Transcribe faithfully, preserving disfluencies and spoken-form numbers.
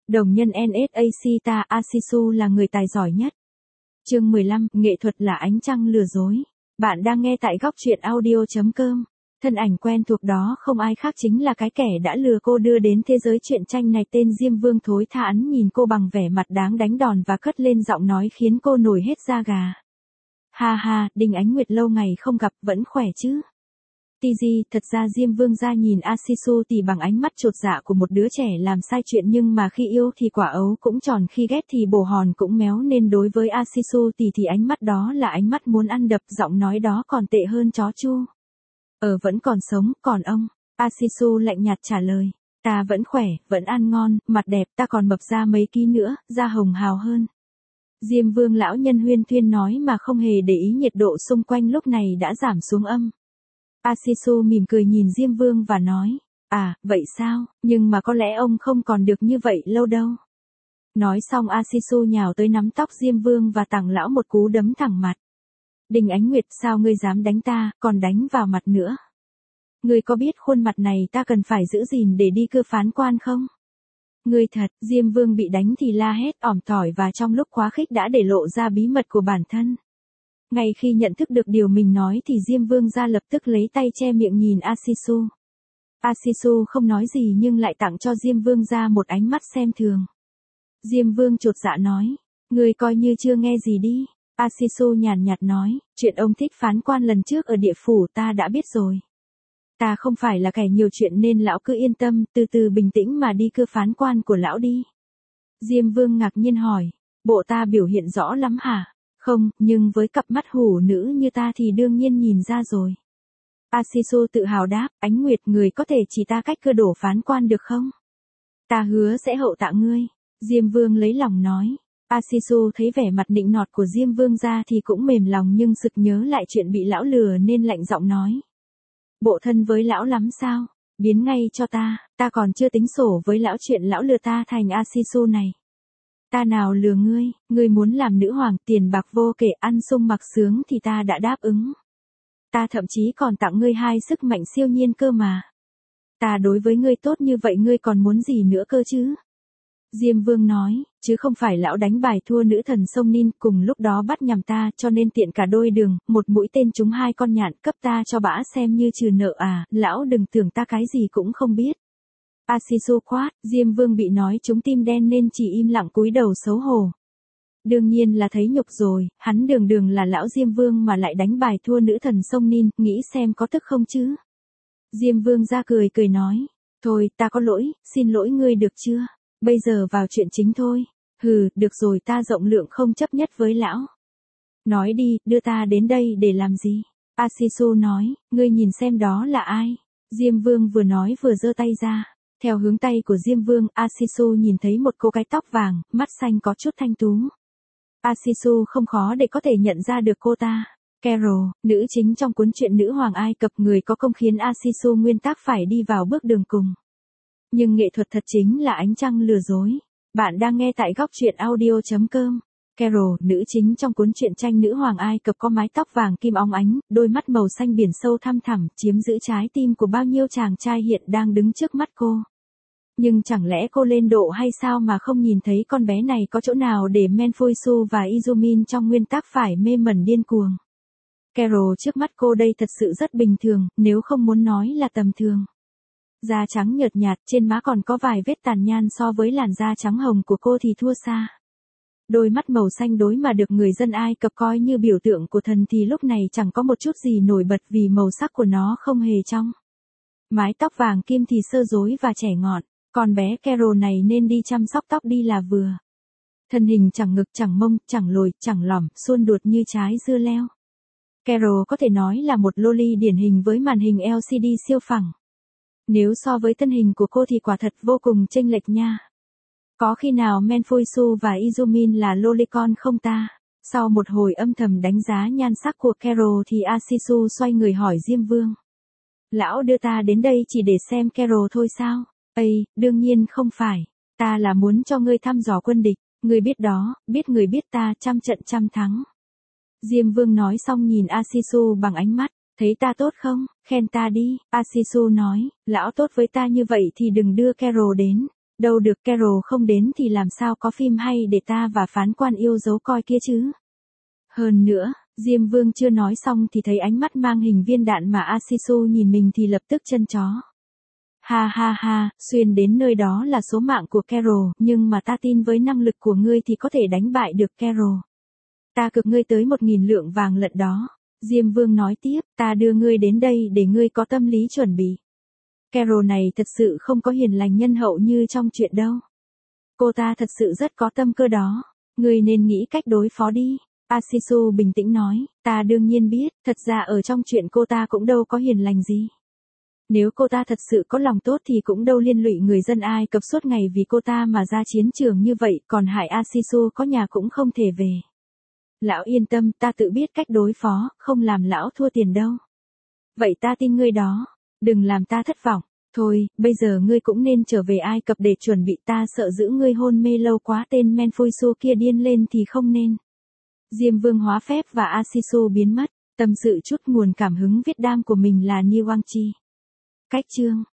Đồng nhân en ét a xê ta Asisu là người tài giỏi nhất. Chương mười lăm, nghệ thuật là ánh trăng lừa dối. Bạn đang nghe tại góc truyện audio chấm com. Thân ảnh quen thuộc đó không ai khác chính là cái kẻ đã lừa cô đưa đến thế giới truyện tranh này, tên Diêm Vương thối tha. Hắn nhìn cô bằng vẻ mặt đáng đánh đòn và cất lên giọng nói khiến cô nổi hết da gà. Ha ha, Đinh Ánh Nguyệt lâu ngày không gặp, vẫn khỏe chứ? Ti Di, thật ra Diêm Vương gia nhìn Asisu thì bằng ánh mắt chột dạ của một đứa trẻ làm sai chuyện, nhưng mà khi yêu thì quả ấu cũng tròn, khi ghét thì bồ hòn cũng méo, nên đối với Asisu thì thì ánh mắt đó là ánh mắt muốn ăn đập, giọng nói đó còn tệ hơn chó chu. Ờ vẫn còn sống, còn ông? Asisu lạnh nhạt trả lời. Ta vẫn khỏe, vẫn ăn ngon, mặt đẹp, ta còn mập ra mấy ký nữa, da hồng hào hơn. Diêm Vương lão nhân huyên thuyên nói mà không hề để ý nhiệt độ xung quanh lúc này đã giảm xuống âm. Asisu mỉm cười nhìn Diêm Vương và nói, à, vậy sao, nhưng mà có lẽ ông không còn được như vậy lâu đâu. Nói xong Asisu nhào tới nắm tóc Diêm Vương và tặng lão một cú đấm thẳng mặt. Đinh Ánh Nguyệt, sao ngươi dám đánh ta, còn đánh vào mặt nữa? Ngươi có biết khuôn mặt này ta cần phải giữ gìn để đi cưa phán quan không? Ngươi thật, Diêm Vương bị đánh thì la hét ỏm tỏi và trong lúc quá khích đã để lộ ra bí mật của bản thân. Ngay khi nhận thức được điều mình nói thì Diêm Vương gia lập tức lấy tay che miệng nhìn Asisu. Asisu không nói gì nhưng lại tặng cho Diêm Vương gia một ánh mắt xem thường. Diêm Vương chột dạ nói, ngươi coi như chưa nghe gì đi. Asisu nhàn nhạt nói, chuyện ông thích phán quan lần trước ở địa phủ ta đã biết rồi. Ta không phải là kẻ nhiều chuyện nên lão cứ yên tâm, từ từ bình tĩnh mà đi cưa phán quan của lão đi. Diêm Vương ngạc nhiên hỏi, bộ ta biểu hiện rõ lắm hả? Không, nhưng với cặp mắt hủ nữ như ta thì đương nhiên nhìn ra rồi. Asisu tự hào đáp, Ánh Nguyệt, người có thể chỉ ta cách cưa đổ phán quan được không? Ta hứa sẽ hậu tạ ngươi. Diêm Vương lấy lòng nói. Asisu thấy vẻ mặt nịnh nọt của Diêm Vương ra thì cũng mềm lòng, nhưng sực nhớ lại chuyện bị lão lừa nên lạnh giọng nói. Bộ thân với lão lắm sao? Biến ngay cho ta, ta còn chưa tính sổ với lão chuyện lão lừa ta thành Asisu này. Ta nào lừa ngươi, ngươi muốn làm nữ hoàng, tiền bạc vô kể, ăn sung mặc sướng thì ta đã đáp ứng. Ta thậm chí còn tặng ngươi hai sức mạnh siêu nhiên cơ mà. Ta đối với ngươi tốt như vậy ngươi còn muốn gì nữa cơ chứ? Diêm Vương nói, chứ không phải lão đánh bài thua nữ thần sông Nin, cùng lúc đó bắt nhầm ta, cho nên tiện cả đôi đường, một mũi tên trúng hai con nhạn, cấp ta cho bả xem như trừ nợ à, lão đừng tưởng ta cái gì cũng không biết. Asisu quát, Diêm Vương bị nói trúng tim đen nên chỉ im lặng cúi đầu xấu hổ. Đương nhiên là thấy nhục rồi, hắn đường đường là lão Diêm Vương mà lại đánh bài thua nữ thần sông Nin, nghĩ xem có tức không chứ? Diêm Vương ra cười cười nói, thôi ta có lỗi, xin lỗi ngươi được chưa? Bây giờ vào chuyện chính thôi. Hừ, được rồi, ta rộng lượng không chấp nhất với lão. Nói đi, đưa ta đến đây để làm gì? Asisu nói, ngươi nhìn xem đó là ai? Diêm Vương vừa nói vừa giơ tay ra. Theo hướng tay của Diêm Vương, Asisu nhìn thấy một cô gái tóc vàng, mắt xanh có chút thanh tú. Asisu không khó để có thể nhận ra được cô ta. Carol, nữ chính trong cuốn truyện Nữ hoàng Ai Cập, người có công khiến Asisu nguyên tắc phải đi vào bước đường cùng. Nhưng nghệ thuật thật chính là ánh trăng lừa dối. Bạn đang nghe tại góc truyện audio chấm com. Carol, nữ chính trong cuốn truyện tranh Nữ hoàng Ai Cập có mái tóc vàng kim óng ánh, đôi mắt màu xanh biển sâu thăm thẳm, chiếm giữ trái tim của bao nhiêu chàng trai hiện đang đứng trước mắt cô. Nhưng chẳng lẽ cô lên độ hay sao mà không nhìn thấy con bé này có chỗ nào để Menfuisu và Izumin trong nguyên tắc phải mê mẩn điên cuồng. Carol trước mắt cô đây thật sự rất bình thường, nếu không muốn nói là tầm thường. Da trắng nhợt nhạt, trên má còn có vài vết tàn nhan, so với làn da trắng hồng của cô thì thua xa. Đôi mắt màu xanh đối mà được người dân Ai Cập coi như biểu tượng của thần thì lúc này chẳng có một chút gì nổi bật vì màu sắc của nó không hề trong. Mái tóc vàng kim thì sơ rối và trẻ ngọn, con bé Carol này nên đi chăm sóc tóc đi là vừa. Thân hình chẳng ngực chẳng mông, chẳng lồi, chẳng lỏm, suôn đuột như trái dưa leo. Carol có thể nói là một loli điển hình với màn hình lờ xê đê siêu phẳng. Nếu so với thân hình của cô thì quả thật vô cùng chênh lệch nha. Có khi nào Menfuisu và Izumin là lolicon không ta? Sau một hồi âm thầm đánh giá nhan sắc của Carol thì Asisu xoay người hỏi Diêm Vương. Lão đưa ta đến đây chỉ để xem Carol thôi sao? Ây, đương nhiên không phải. Ta là muốn cho ngươi thăm dò quân địch. Ngươi biết đó, biết người biết ta, trăm trận trăm thắng. Diêm Vương nói xong nhìn Asisu bằng ánh mắt. Thấy ta tốt không, khen ta đi. Asisu nói, lão tốt với ta như vậy thì đừng đưa Carol đến. Đâu được, Carol không đến thì làm sao có phim hay để ta và phán quan yêu dấu coi kia chứ. Hơn nữa, Diêm Vương chưa nói xong thì thấy ánh mắt mang hình viên đạn mà Asisu nhìn mình thì lập tức chân chó. Ha ha ha, xuyên đến nơi đó là số mạng của Carol, nhưng mà ta tin với năng lực của ngươi thì có thể đánh bại được Carol. Ta cược ngươi tới một nghìn lượng vàng lận đó. Diêm Vương nói tiếp, ta đưa ngươi đến đây để ngươi có tâm lý chuẩn bị. Carol này thật sự không có hiền lành nhân hậu như trong chuyện đâu. Cô ta thật sự rất có tâm cơ đó. Ngươi nên nghĩ cách đối phó đi. Asisu bình tĩnh nói, ta đương nhiên biết, thật ra ở trong chuyện cô ta cũng đâu có hiền lành gì. Nếu cô ta thật sự có lòng tốt thì cũng đâu liên lụy người dân Ai Cập suốt ngày vì cô ta mà ra chiến trường như vậy, còn hại Asisu có nhà cũng không thể về. Lão yên tâm, ta tự biết cách đối phó, không làm lão thua tiền đâu. Vậy ta tin ngươi đó, đừng làm ta thất vọng. Thôi, bây giờ ngươi cũng nên trở về Ai Cập để chuẩn bị, ta sợ giữ ngươi hôn mê lâu quá tên Menfuisu kia điên lên thì không nên. Diêm Vương hóa phép và Asisu biến mất, tâm sự chút nguồn cảm hứng viết đam của mình là Niwangchi. Cách chương